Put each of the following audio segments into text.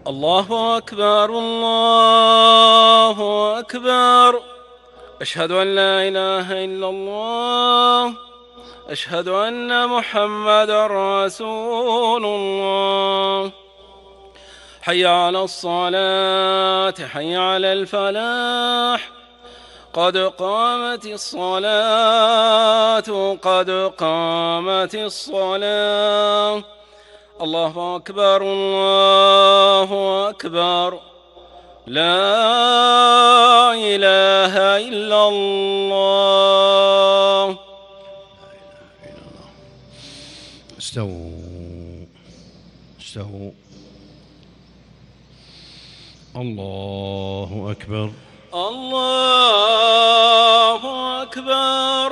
الله أكبر الله أكبر. أشهد أن لا إله إلا الله. أشهد أن محمدا رسول الله. حي على الصلاة حي على الفلاح. قد قامت الصلاة قد قامت الصلاة. الله أكبر الله أكبر. لا إله إلا الله. استووا استووا. الله أكبر الله أكبر.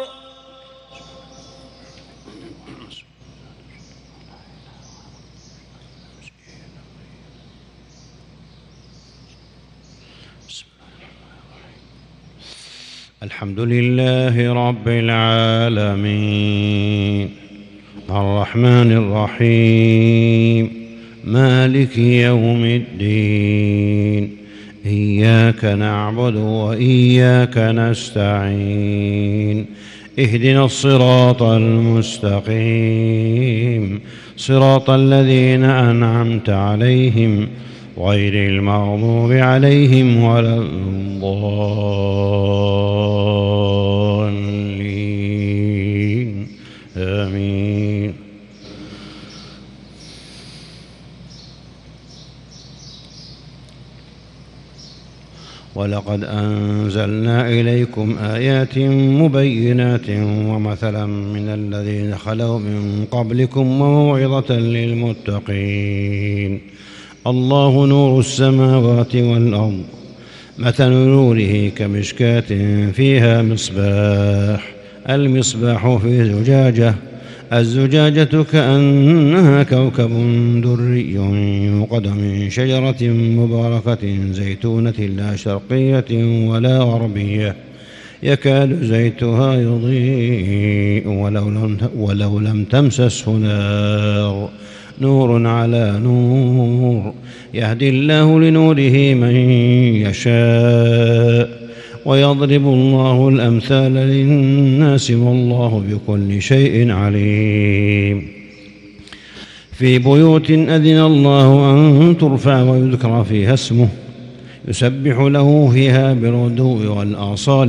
الحمد لله رب العالمين الرحمن الرحيم مالك يوم الدين. إياك نعبد وإياك نستعين. اهدنا الصراط المستقيم صراط الذين أنعمت عليهم غير المغضوب عليهم ولا الضالين. آمين. ولقد أنزلنا إليكم آيات مبينات ومثلا من الذين خلوا من قبلكم وموعظة للمتقين. الله نور السماوات والأرض. مثل نوره كمشكاة فيها مصباح. المصباح في زجاجة. الزجاجة كأنها كوكب دري يوقد من شجرة مباركة زيتونة لا شرقية ولا غربية يكاد زيتها يضيء ولو لم تمسسه نار. نور على نور يهدي الله لنوره من يشاء ويضرب الله الأمثال للناس والله بكل شيء عليم. في بيوت أذن الله أن ترفع ويذكر فيها اسمه يسبح له فيها بالغدو والآصال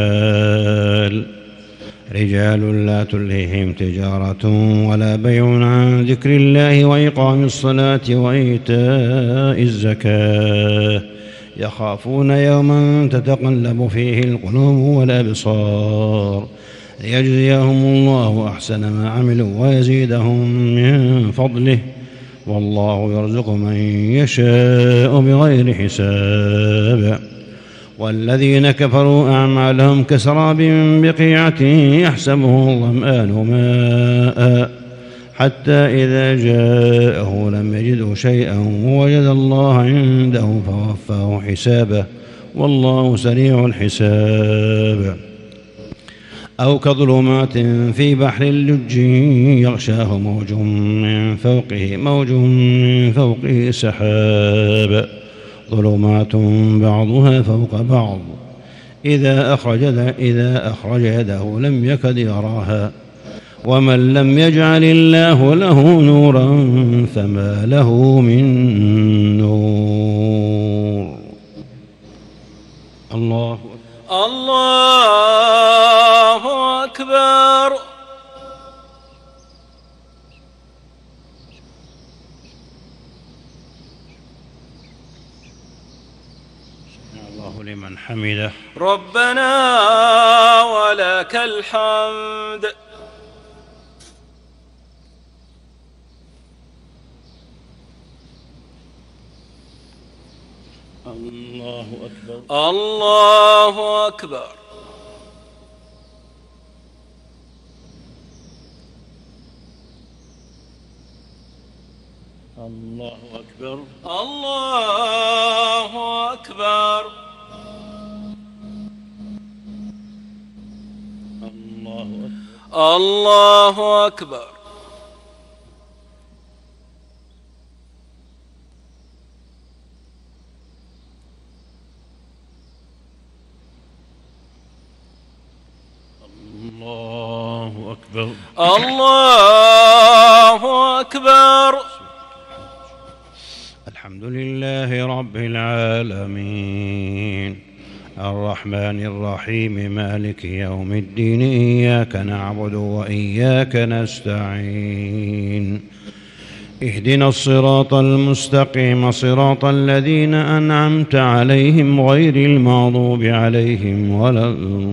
رجال لا تلهيهم تجارة ولا بيع عن ذكر الله وإقام الصلاة وإيتاء الزكاة يخافون يوما تتقلب فيه القلوب والأبصار ليجزيهم الله أحسن ما عملوا ويزيدهم من فضله والله يرزق من يشاء بغير حساب. والذين كفروا أعمالهم كسراب بقيعة يحسبه الظمآن ماء حتى إذا جاءه لم يجده شيئا ووجد الله عنده فوفاه حسابه والله سريع الحساب. أو كظلمات في بحر لج يغشاه موج من فوقه سحاب ظلمات بعضها فوق بعض إذا أخرج يده لم يكد يراها ومن لم يجعل الله له نورا فما له من نور. الله أكبر. الله لمن حمده. ربنا ولك الحمد. الله أكبر. الله أكبر. الله أكبر. الله أكبر. الله أكبر. أكبر. الله أكبر. الحمد لله رب العالمين الرحمن الرحيم مالك يوم الدين إياك نعبد وإياك نستعين اهدنا الصراط المستقيم صراط الذين أنعمت عليهم غير المغضوب عليهم ولا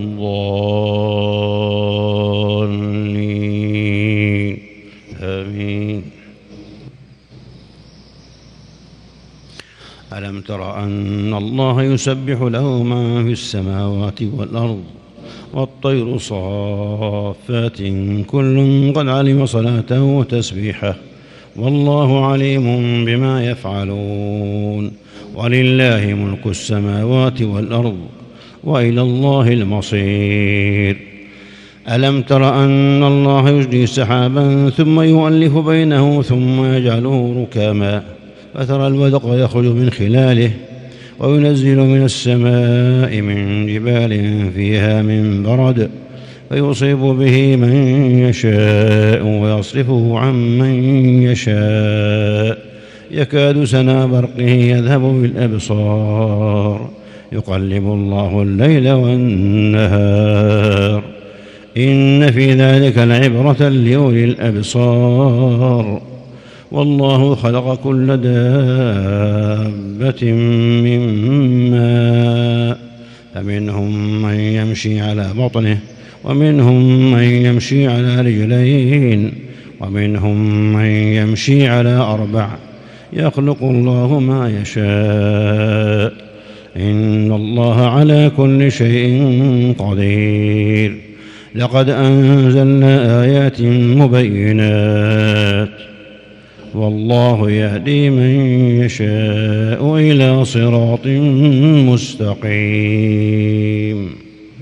الضالين آمين. ألم تر أن الله يسبح له من في السماوات والأرض والطير صافات كل قد علم صلاته وتسبيحه والله عليم بما يفعلون ولله ملك السماوات والأرض وإلى الله المصير. ألم تر أن الله يجري سحابا ثم يؤلف بينه ثم يجعله ركاما فترى الودق يخرج من خلاله وينزل من السماء من جبال فيها من برد فيصيب به من يشاء ويصرفه عن من يشاء يكاد سنا برقه يذهب بالأبصار يقلب الله الليل والنهار إن في ذلك لعبرة لأولي الأبصار والله خلق كل دابة من ماء فمنهم من يمشي على بطنه ومنهم من يمشي على رجلين ومنهم من يمشي على أربع يخلق الله ما يشاء إن الله على كل شيء قدير. لقد أنزلنا آيات مبينات والله يهدي من يشاء إلى صراط مستقيم.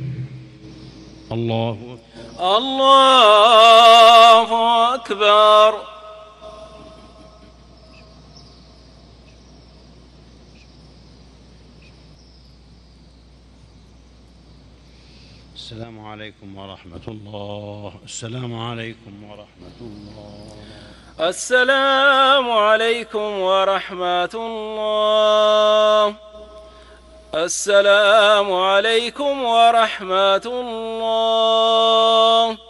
الله أكبر. السلام عليكم ورحمة الله. السلام عليكم ورحمة الله. السلام عليكم ورحمة الله. السلام عليكم ورحمة الله.